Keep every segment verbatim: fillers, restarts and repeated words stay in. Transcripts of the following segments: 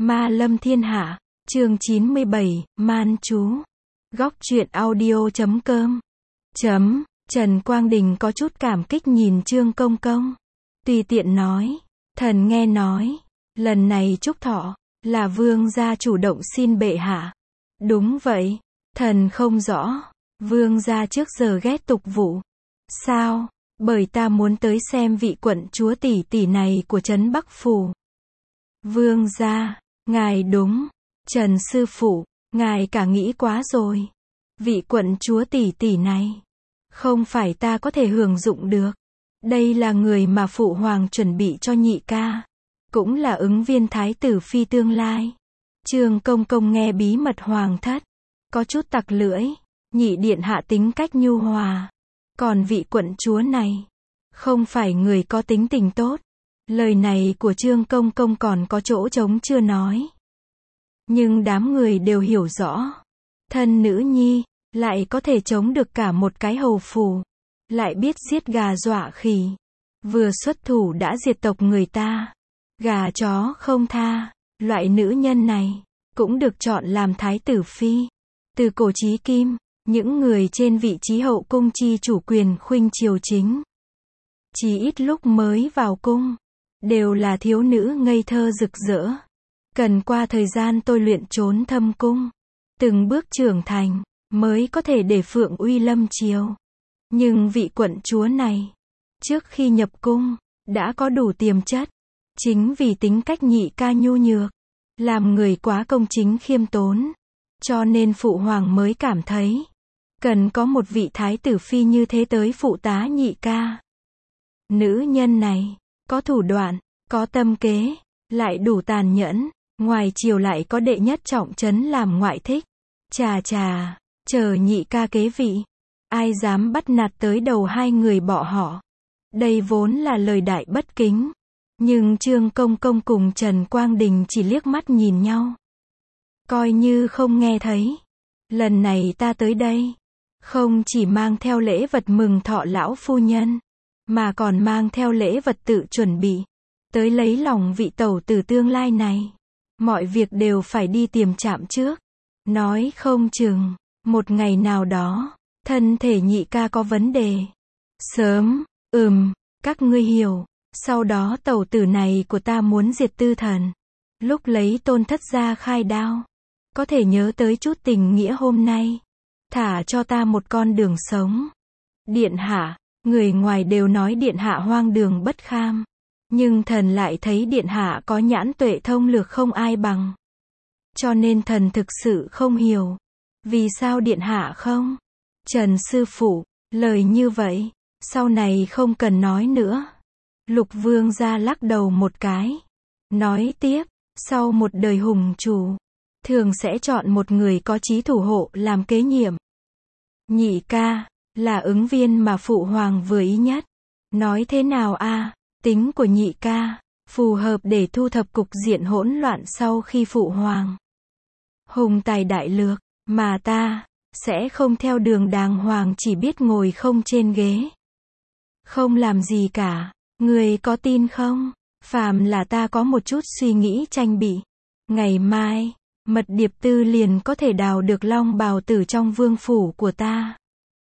Ma lâm thiên hạ, chương chín mươi bảy, Man chú. Góc truyện audio chấm com. Chấm, Trần Quang Đình có chút cảm kích nhìn Trương Công Công. Tùy tiện nói, thần nghe nói, lần này chúc thọ, là vương gia chủ động xin bệ hạ. Đúng vậy, thần không rõ, vương gia trước giờ ghét tục vụ. Sao? Bởi ta muốn tới xem vị quận chúa tỷ tỷ này của trấn Bắc Phủ. Vương gia, ngài đúng. Trần sư phụ, ngài cả nghĩ quá rồi. Vị quận chúa tỷ tỷ này, không phải ta có thể hưởng dụng được. Đây là người mà phụ hoàng chuẩn bị cho nhị ca, cũng là ứng viên thái tử phi tương lai. Trương Công Công nghe bí mật hoàng thất, có chút tặc lưỡi. Nhị điện hạ tính cách nhu hòa, còn vị quận chúa này, không phải người có tính tình tốt. Lời này của Trương Công Công còn có chỗ trống chưa nói. Nhưng đám người đều hiểu rõ, thân nữ nhi, lại có thể chống được cả một cái hầu phủ, lại biết giết gà dọa khỉ, vừa xuất thủ đã diệt tộc người ta, gà chó không tha. Loại nữ nhân này, cũng được chọn làm thái tử phi. Từ cổ chí kim, những người trên vị trí hậu cung chi chủ quyền khuynh triều chính, chỉ ít lúc mới vào cung, đều là thiếu nữ ngây thơ rực rỡ. Cần qua thời gian tôi luyện trốn thâm cung, từng bước trưởng thành, mới có thể để phượng uy lâm triều. Nhưng vị quận chúa này, trước khi nhập cung, đã có đủ tiềm chất. Chính vì tính cách nhị ca nhu nhược, làm người quá công chính khiêm tốn, cho nên phụ hoàng mới cảm thấy, cần có một vị thái tử phi như thế tới phụ tá nhị ca. Nữ nhân này, có thủ đoạn, có tâm kế, lại đủ tàn nhẫn, ngoài triều lại có đệ nhất trọng trấn làm ngoại thích. Chà chà, chờ nhị ca kế vị, ai dám bắt nạt tới đầu hai người bỏ họ. Đây vốn là lời đại bất kính. Nhưng Trương Công Công cùng Trần Quang Đình chỉ liếc mắt nhìn nhau, coi như không nghe thấy. Lần này ta tới đây, không chỉ mang theo lễ vật mừng thọ lão phu nhân, mà còn mang theo lễ vật tự chuẩn bị, tới lấy lòng vị tẩu tử tương lai này. Mọi việc đều phải đi tiềm chạm trước. Nói không chừng, một ngày nào đó, thân thể nhị ca có vấn đề. Sớm, ừm, các ngươi hiểu. Sau đó tẩu tử này của ta muốn diệt tư thần. Lúc lấy tôn thất ra khai đao, có thể nhớ tới chút tình nghĩa hôm nay. Thả cho ta một con đường sống. Điện hạ, người ngoài đều nói điện hạ hoang đường bất kham. Nhưng thần lại thấy điện hạ có nhãn tuệ thông lược không ai bằng. Cho nên thần thực sự không hiểu. Vì sao điện hạ không? Trần sư phụ, lời như vậy, sau này không cần nói nữa. Lục vương gia lắc đầu một cái. Nói tiếp, sau một đời hùng chủ, thường sẽ chọn một người có chí thủ hộ làm kế nhiệm. Nhị ca, là ứng viên mà phụ hoàng vừa ý nhất. Nói thế nào a? Tính của nhị ca, phù hợp để thu thập cục diện hỗn loạn sau khi phụ hoàng hùng tài đại lược, mà ta, sẽ không theo đường đàng hoàng chỉ biết ngồi không trên ghế. Không làm gì cả. Người có tin không? Phàm là ta có một chút suy nghĩ tranh bị, ngày mai, Mật Điệp Tư liền có thể đào được long bào tử trong vương phủ của ta.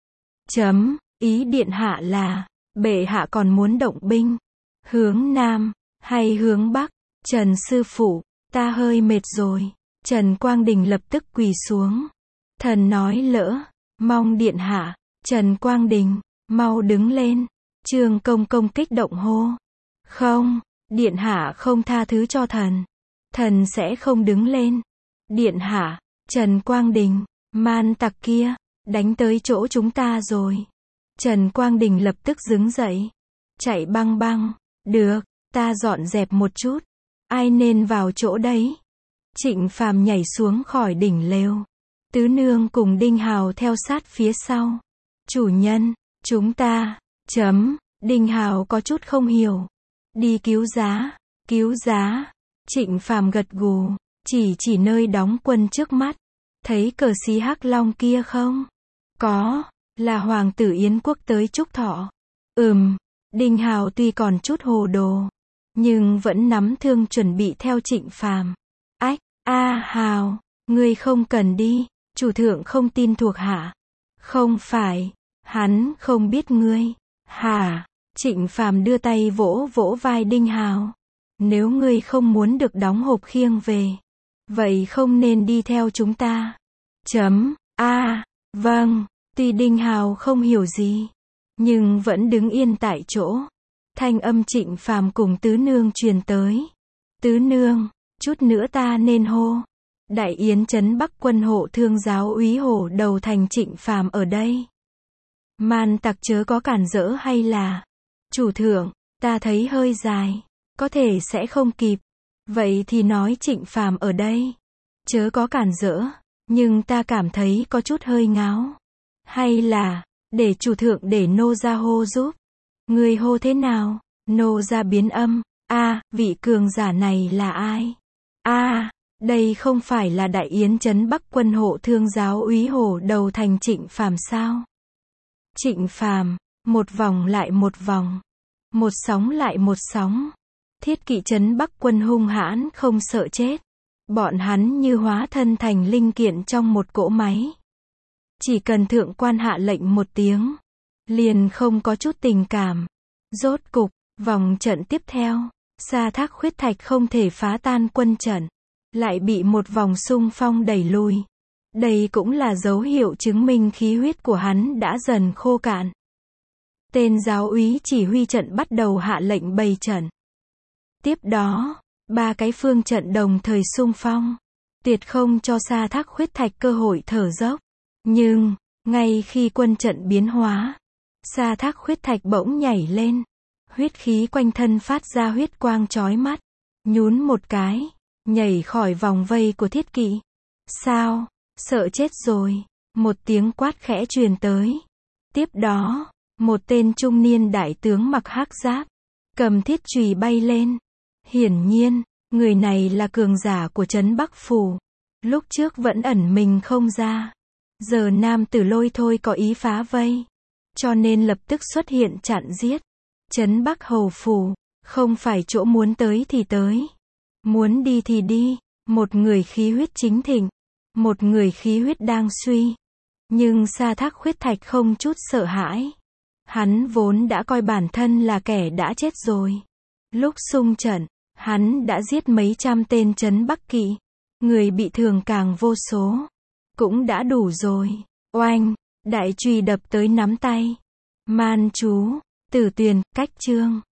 Chấm, ý điện hạ là, bệ hạ còn muốn động binh, hướng Nam, hay hướng Bắc? Trần sư phụ, ta hơi mệt rồi. Trần Quang Đình lập tức quỳ xuống. Thần nói lỡ, mong điện hạ. Trần Quang Đình, mau đứng lên. Trương Công Công kích động hô. Không, điện hạ không tha thứ cho thần. Thần sẽ không đứng lên. Điện hạ, Trần Quang Đình, man tặc kia, đánh tới chỗ chúng ta rồi. Trần Quang Đình lập tức đứng dậy. Chạy băng băng. Được, ta dọn dẹp một chút. Ai nên vào chỗ đấy? Trịnh Phàm nhảy xuống khỏi đỉnh lều. Tứ nương cùng Đinh Hào theo sát phía sau. Chủ nhân, chúng ta... Chấm, Đinh Hào có chút không hiểu. Đi cứu giá, cứu giá. Trịnh Phàm gật gù, chỉ chỉ nơi đóng quân trước mắt. Thấy cờ xí hắc long kia không? Có, là hoàng tử Yến quốc tới chúc thọ. Ừm, Đinh Hào tuy còn chút hồ đồ, nhưng vẫn nắm thương chuẩn bị theo Trịnh Phàm. Ách, A Hào, ngươi không cần đi, chủ thượng không tin thuộc hạ. Không phải, hắn không biết ngươi. Hả? Trịnh Phàm đưa tay vỗ vỗ vai Đinh Hào. Nếu ngươi không muốn được đóng hộp khiêng về, vậy không nên đi theo chúng ta. Chấm, a, vâng, tuy Đinh Hào không hiểu gì, nhưng vẫn đứng yên tại chỗ. Thanh âm Trịnh Phàm cùng tứ nương truyền tới. Tứ nương, chút nữa ta nên hô. Đại yến trấn Bắc quân hộ thương giáo úy hổ đầu thành Trịnh Phàm ở đây. Man tặc chớ có cản rỡ hay là. Chủ thượng, ta thấy hơi dài, có thể sẽ không kịp. Vậy thì nói Trịnh Phàm ở đây. Chớ có cản rỡ, nhưng ta cảm thấy có chút hơi ngáo. Hay là, để chủ thượng để nô ra hô giúp. Người hô thế nào? Nô ra biến âm. A, vị cường giả này là ai? A, đây không phải là Đại Yến trấn Bắc quân hộ thương giáo úy hổ đầu thành Trịnh Phàm sao? Trịnh Phàm, một vòng lại một vòng, một sóng lại một sóng. Thiết kỵ trấn Bắc quân hung hãn không sợ chết. Bọn hắn như hóa thân thành linh kiện trong một cỗ máy. Chỉ cần thượng quan hạ lệnh một tiếng, liền không có chút tình cảm. Rốt cục, vòng trận tiếp theo, Sa Thác Khuyết Thạch không thể phá tan quân trận, lại bị một vòng xung phong đẩy lui. Đây cũng là dấu hiệu chứng minh khí huyết của hắn đã dần khô cạn. Tên giáo úy chỉ huy trận bắt đầu hạ lệnh bày trận. Tiếp đó, ba cái phương trận đồng thời xung phong, tuyệt không cho Sa Thác Khuyết Thạch cơ hội thở dốc. Nhưng, ngay khi quân trận biến hóa, Sa Thác Khuyết Thạch bỗng nhảy lên, huyết khí quanh thân phát ra huyết quang chói mắt, nhún một cái, nhảy khỏi vòng vây của thiết kỵ. Sao? Sợ chết rồi. Một tiếng quát khẽ truyền tới. Tiếp đó, một tên trung niên đại tướng mặc hắc giáp, cầm thiết chùy bay lên. Hiển nhiên, người này là cường giả của trấn Bắc Phủ. Lúc trước vẫn ẩn mình không ra. Giờ nam tử lôi thôi có ý phá vây, cho nên lập tức xuất hiện chặn giết. Trấn Bắc Hầu Phủ, không phải chỗ muốn tới thì tới, muốn đi thì đi. Một người khí huyết chính thịnh, một người khí huyết đang suy. Nhưng Sa Thác Khuyết Thạch không chút sợ hãi. Hắn vốn đã coi bản thân là kẻ đã chết rồi. Lúc xung trận, hắn đã giết mấy trăm tên trấn Bắc kỵ. Người bị thương càng vô số. Cũng đã đủ rồi. Oanh, đại chùy đập tới nắm tay. Man chú, Tử Tuyền, cách chương.